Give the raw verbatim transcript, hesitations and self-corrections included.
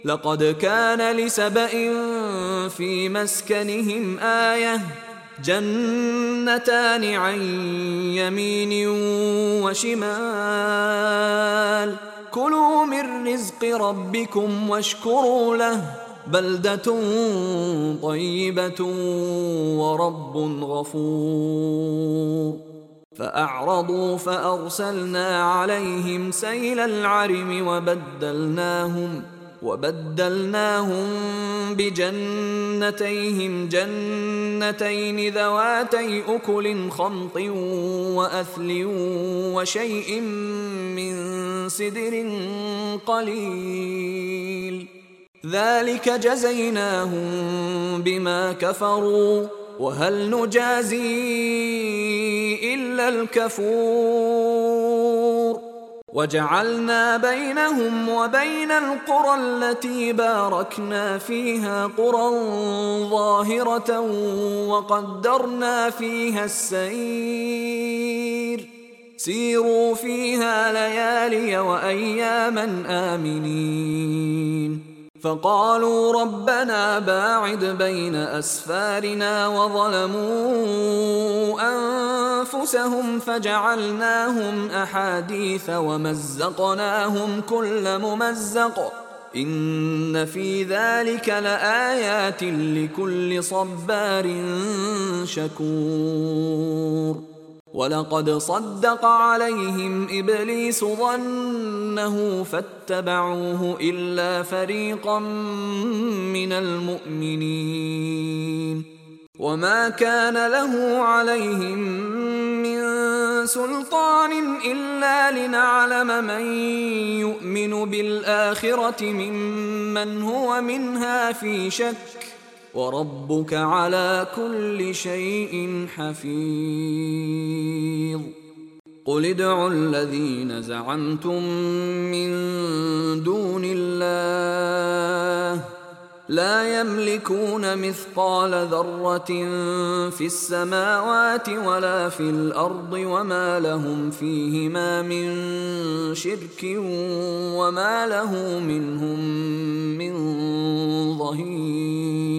لقد كان لسبإ في مسكنهم آية جنتان عن يمين وشمال كلوا من رزق ربكم واشكروا له بلدة طيبة ورب غفور فأعرضوا فأرسلنا عليهم سيل العرم وبدلناهم وبدلناهم بجنتيهم جنتين ذواتي أكل خمط وأثل وشيء من سدر قليل ذلك جزيناهم بما كفروا وهل نجازي إلا الكفور وجعلنا بينهم وبين القرى التي باركنا فيها قرى ظاهرة وقدرنا فيها السير سيروا فيها ليالي وأياما آمنين فقالوا ربنا باعد بين أسفارنا وظلموا أنفسهم فجعلناهم أحاديث ومزقناهم كل ممزق إن في ذلك لآيات لكل صبار شكور ولقد صدق عليهم إبليس ظنه فاتبعوه إلا فريقا من المؤمنين وما كان له عليهم من سلطان إلا لنعلم من يؤمن بالآخرة ممن هو منها في شك وربك على كل شيء حفيظ قل ادعوا الذين زعمتم من دون الله لا يملكون مثقال ذرة في السماوات ولا في الأرض وما لهم فيهما من شرك وما له منهم من ظهير